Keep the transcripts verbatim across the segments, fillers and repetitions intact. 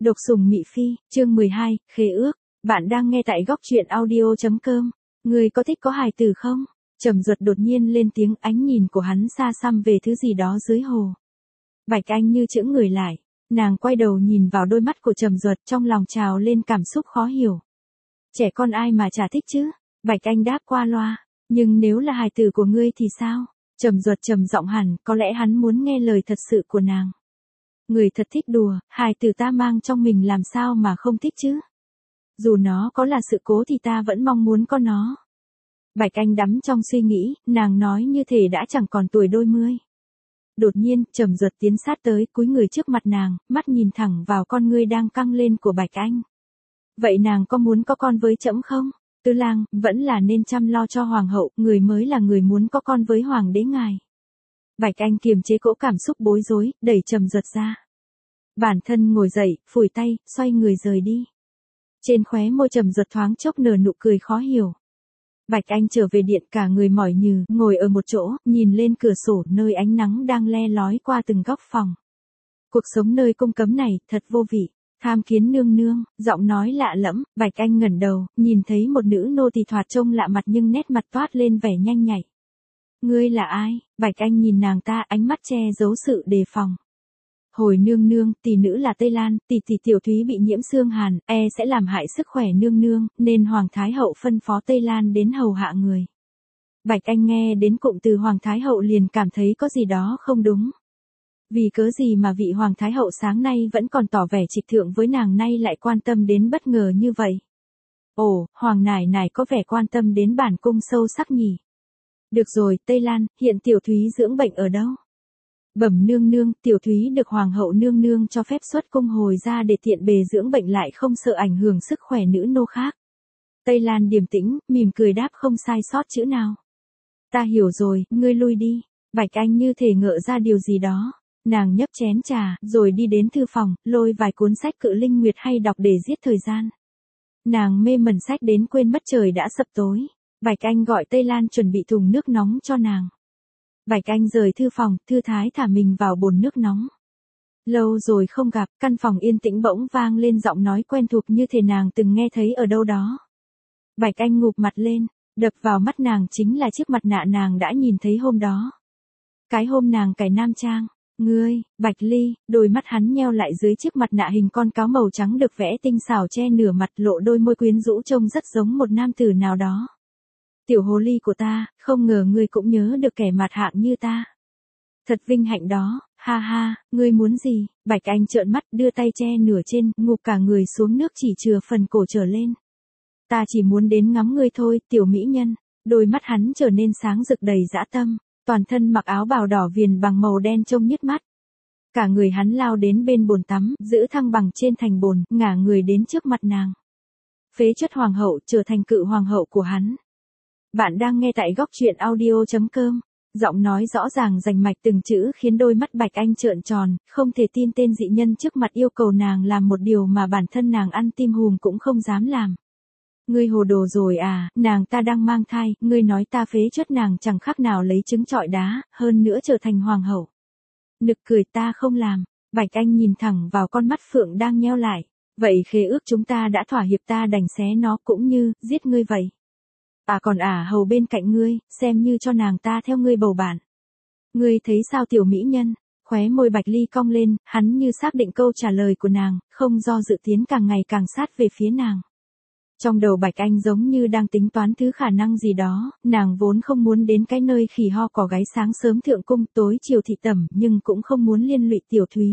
Độc sủng Mị Phi, chương mười hai, khế ước. Bạn đang nghe tại góc truyện audio chấm com. Người có thích có hài tử không? Trầm Duật đột nhiên lên tiếng, ánh nhìn của hắn xa xăm về thứ gì đó dưới hồ. Bạch Anh như chững người lại, nàng quay đầu nhìn vào đôi mắt của Trầm Duật, trong lòng trào lên cảm xúc khó hiểu. Trẻ con ai mà chả thích chứ? Bạch Anh đáp qua loa, nhưng nếu là hài tử của ngươi thì sao? Trầm Duật trầm giọng hẳn, có lẽ hắn muốn nghe lời thật sự của nàng. Người thật thích đùa, hài tử ta mang trong mình làm sao mà không thích chứ? Dù nó có là sự cố thì ta vẫn mong muốn có nó. Bạch Anh đắm trong suy nghĩ, nàng nói như thể đã chẳng còn tuổi đôi mươi. Đột nhiên, Trầm Duật tiến sát tới, cúi người trước mặt nàng, mắt nhìn thẳng vào con ngươi đang căng lên của Bạch Anh. Vậy nàng có muốn có con với trẫm không? Tư lang, vẫn là nên chăm lo cho hoàng hậu, người mới là người muốn có con với hoàng đế ngài. Bạch Anh kiềm chế cỗ cảm xúc bối rối, đẩy Trầm Duật ra. Bản thân ngồi dậy, phủi tay, xoay người rời đi. Trên khóe môi Trầm Duật thoáng chốc nở nụ cười khó hiểu. Bạch Anh trở về điện, cả người mỏi nhừ, ngồi ở một chỗ, nhìn lên cửa sổ nơi ánh nắng đang le lói qua từng góc phòng. Cuộc sống nơi cung cấm này, thật vô vị. Tham kiến nương nương, giọng nói lạ lẫm, Bạch Anh ngẩng đầu, nhìn thấy một nữ nô tỳ thoạt trông lạ mặt nhưng nét mặt toát lên vẻ nhanh nhạy. Ngươi là ai? Bạch Anh nhìn nàng ta, ánh mắt che giấu sự đề phòng. Hồi nương nương, tỷ nữ là Tây Lan, tỷ tỷ Tiểu Thúy bị nhiễm xương hàn, e sẽ làm hại sức khỏe nương nương, nên Hoàng Thái Hậu phân phó Tây Lan đến hầu hạ người. Bạch Anh nghe đến cụm từ Hoàng Thái Hậu liền cảm thấy có gì đó không đúng. Vì cớ gì mà vị Hoàng Thái Hậu sáng nay vẫn còn tỏ vẻ trịch thượng với nàng nay lại quan tâm đến bất ngờ như vậy? Ồ, Hoàng nải nải có vẻ quan tâm đến bản cung sâu sắc nhỉ. Được rồi, Tây Lan, hiện Tiểu Thúy dưỡng bệnh ở đâu? Bẩm nương nương, Tiểu Thúy được Hoàng hậu nương nương cho phép xuất cung hồi ra để tiện bề dưỡng bệnh lại không sợ ảnh hưởng sức khỏe nữ nô khác. Tây Lan điềm tĩnh, mỉm cười đáp không sai sót chữ nào. Ta hiểu rồi, ngươi lui đi. Bạch Anh như thể ngỡ ra điều gì đó. Nàng nhấp chén trà, rồi đi đến thư phòng, lôi vài cuốn sách Cự Linh Nguyệt hay đọc để giết thời gian. Nàng mê mẩn sách đến quên mất trời đã sập tối. Bạch Anh gọi Tây Lan chuẩn bị thùng nước nóng cho nàng. Bạch Anh rời thư phòng, thư thái thả mình vào bồn nước nóng. Lâu rồi không gặp, căn phòng yên tĩnh bỗng vang lên giọng nói quen thuộc như thể nàng từng nghe thấy ở đâu đó. Bạch Anh ngụp mặt lên, đập vào mắt nàng chính là chiếc mặt nạ nàng đã nhìn thấy hôm đó. Cái hôm nàng cài nam trang. Ngươi, Bạch Ly, đôi mắt hắn nheo lại dưới chiếc mặt nạ hình con cáo màu trắng được vẽ tinh xảo che nửa mặt, lộ đôi môi quyến rũ trông rất giống một nam tử nào đó. Tiểu hồ ly của ta, không ngờ ngươi cũng nhớ được kẻ mặt hạng như ta. Thật vinh hạnh đó, ha ha, ngươi muốn gì? Bạch Anh trợn mắt, đưa tay che nửa trên, ngụp cả người xuống nước chỉ chừa phần cổ trở lên. Ta chỉ muốn đến ngắm ngươi thôi, tiểu mỹ nhân. Đôi mắt hắn trở nên sáng rực đầy dã tâm, toàn thân mặc áo bào đỏ viền bằng màu đen trông nhức mắt. Cả người hắn lao đến bên bồn tắm, giữ thăng bằng trên thành bồn, ngả người đến trước mặt nàng. Phế chất hoàng hậu trở thành cự hoàng hậu của hắn. Bạn đang nghe tại góc truyện audio chấm com. Giọng nói rõ ràng rành mạch từng chữ khiến đôi mắt Bạch Anh trợn tròn, không thể tin tên dị nhân trước mặt yêu cầu nàng làm một điều mà bản thân nàng ăn tim hùm cũng không dám làm. Ngươi hồ đồ rồi à, nàng ta đang mang thai, ngươi nói ta phế chất nàng chẳng khác nào lấy trứng trọi đá, hơn nữa trở thành hoàng hậu. Nực cười, ta không làm. Bạch Anh nhìn thẳng vào con mắt phượng đang nheo lại. Vậy khế ước chúng ta đã thỏa hiệp, ta đành xé nó cũng như, giết ngươi vậy. À còn ả hầu bên cạnh ngươi, xem như cho nàng ta theo ngươi bầu bạn. Ngươi thấy sao tiểu mỹ nhân? Khóe môi Bạch Ly cong lên, hắn như xác định câu trả lời của nàng, không do dự tiến càng ngày càng sát về phía nàng. Trong đầu Bạch Anh giống như đang tính toán thứ khả năng gì đó, nàng vốn không muốn đến cái nơi khỉ ho cỏ gáy sáng sớm thượng cung tối chiều thị tẩm, nhưng cũng không muốn liên lụy Tiểu Thúy.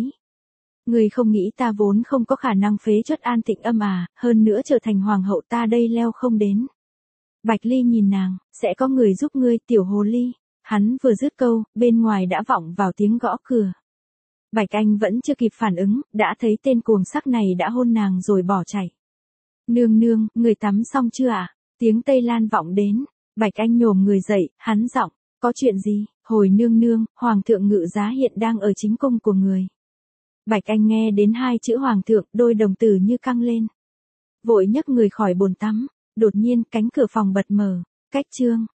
Ngươi không nghĩ ta vốn không có khả năng phế chất An Tịnh Âm à, hơn nữa trở thành hoàng hậu ta đây leo không đến. Bạch Ly nhìn nàng, sẽ có người giúp ngươi tiểu hồ ly. Hắn vừa dứt câu, bên ngoài đã vọng vào tiếng gõ cửa. Bạch Anh vẫn chưa kịp phản ứng, đã thấy tên cuồng sắc này đã hôn nàng rồi bỏ chạy. Nương nương, người tắm xong chưa ạ? À? Tiếng Tây Lan vọng đến. Bạch Anh nhổm người dậy, hắn giọng, có chuyện gì? Hồi nương nương, Hoàng thượng Ngự Giá hiện đang ở chính cung của người. Bạch Anh nghe đến hai chữ Hoàng thượng, đôi đồng tử như căng lên. Vội nhấc người khỏi bồn tắm. Đột nhiên, cánh cửa phòng bật mở. Cách chương.